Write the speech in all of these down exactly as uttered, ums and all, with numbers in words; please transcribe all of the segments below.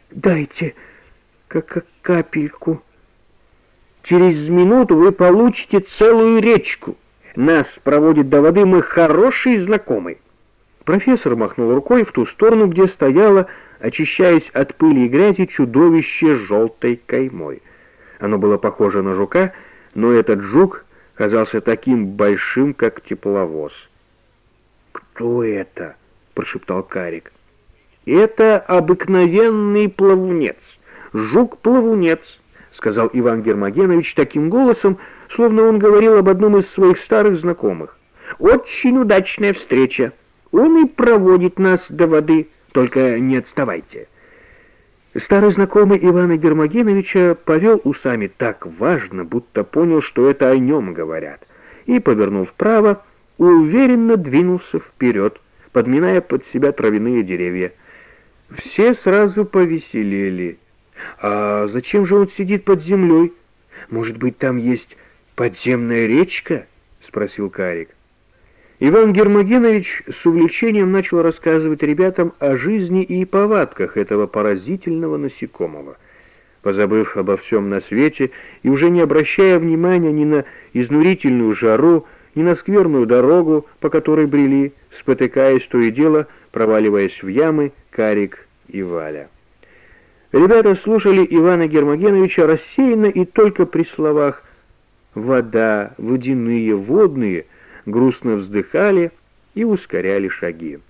Дайте как капельку. Через минуту вы получите целую речку. Нас проводит до воды мой хороший знакомый. Профессор махнул рукой в ту сторону, где стояло, очищаясь от пыли и грязи, чудовище с желтой каймой. Оно было похоже на жука, но этот жук казался таким большим, как тепловоз. «Кто это?» — прошептал Карик. «Это обыкновенный плавунец, жук-плавунец», — сказал Иван Гермогенович таким голосом, словно он говорил об одном из своих старых знакомых. «Очень удачная встреча. Он и проводит нас до воды, только не отставайте». Старый знакомый Ивана Гермогеновича повел усами так важно, будто понял, что это о нем говорят, и, повернув вправо, уверенно двинулся вперед, подминая под себя травяные деревья. Все сразу повеселели. «А зачем же он сидит под землей? Может быть, там есть подземная речка?» — спросил Карик. Иван Гермогенович с увлечением начал рассказывать ребятам о жизни и повадках этого поразительного насекомого. Позабыв обо всем на свете и уже не обращая внимания ни на изнурительную жару, ни на скверную дорогу, по которой брели, спотыкаясь то и дело, проваливаясь в ямы, Карик и Валя. Ребята слушали Ивана Гермогеновича рассеянно и только при словах «вода», «водяные», «водные» грустно вздыхали и ускоряли шаги.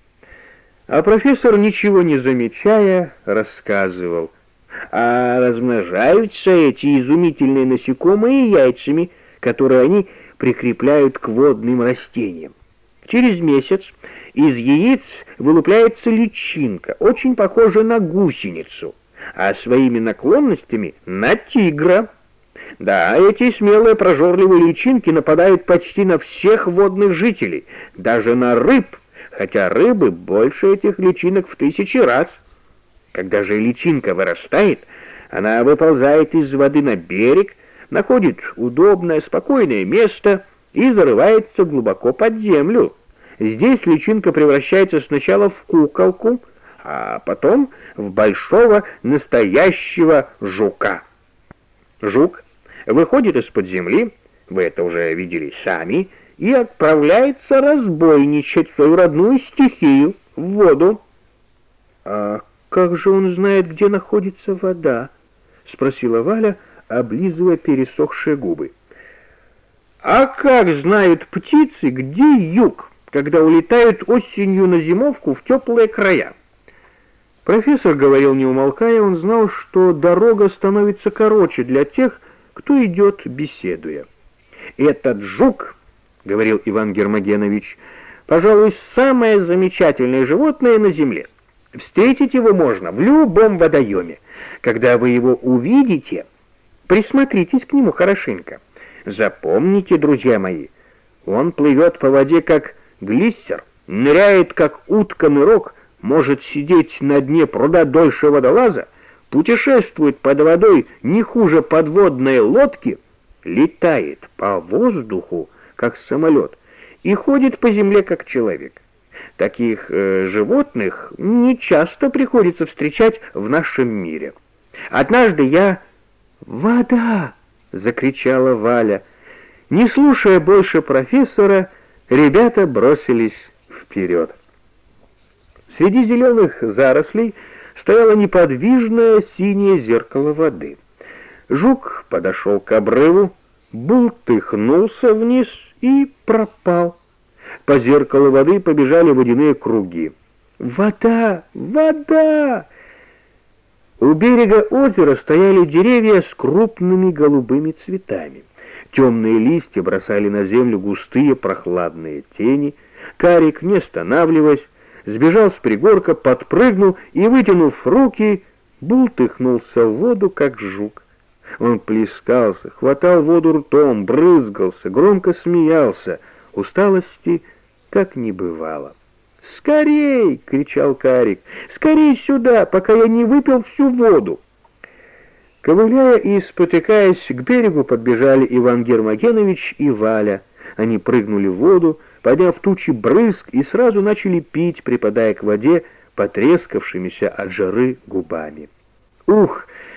А профессор, ничего не замечая, рассказывал: «А размножаются эти изумительные насекомые яйцами, которые они прикрепляют к водным растениям. Через месяц из яиц вылупляется личинка, очень похожая на гусеницу, а своими наклонностями на тигра. Да, эти смелые прожорливые личинки нападают почти на всех водных жителей, даже на рыб, хотя рыбы больше этих личинок в тысячи раз. Когда же личинка вырастает, она выползает из воды на берег, находит удобное, спокойное место и зарывается глубоко под землю. Здесь личинка превращается сначала в куколку, а потом в большого настоящего жука. Жук выходит из-под земли, вы это уже видели сами, и отправляется разбойничать свою родную стихию в воду. «А как же он знает, где находится вода?» — спросила Валя, облизывая пересохшие губы. «А как знают птицы, где юг, когда улетают осенью на зимовку в теплые края?» Профессор говорил не умолкая, он знал, что дорога становится короче для тех, кто идет беседуя. «Этот жук, — говорил Иван Гермогенович, — пожалуй, самое замечательное животное на земле. Встретить его можно в любом водоеме. Когда вы его увидите, присмотритесь к нему хорошенько. Запомните, друзья мои, он плывет по воде, как глиссер, ныряет, как утка-нырок, может сидеть на дне пруда дольше водолаза, путешествует под водой не хуже подводной лодки, летает по воздуху, как самолет, и ходит по земле, как человек. Таких э, животных не часто приходится встречать в нашем мире. Однажды я... «Вода!» — закричала Валя. Не слушая больше профессора, ребята бросились вперед. Среди зеленых зарослей стояло неподвижное синее зеркало воды. Жук подошел к обрыву, бултыхнулся вниз и пропал. По зеркалу воды побежали водяные круги. «Вода! Вода!» У берега озера стояли деревья с крупными голубыми цветами. Темные листья бросали на землю густые прохладные тени. Карик, не останавливаясь, сбежал с пригорка, подпрыгнул и, вытянув руки, бултыхнулся в воду, как жук. Он плескался, хватал воду ртом, брызгался, громко смеялся. Усталости как не бывало. «Скорей!» — кричал Карик. «Скорей сюда, пока я не выпил всю воду!» Ковыляя и спотыкаясь, к берегу подбежали Иван Гермогенович и Валя. Они прыгнули в воду, подняв тучи брызг, и сразу начали пить, припадая к воде потрескавшимися от жары губами. Ух,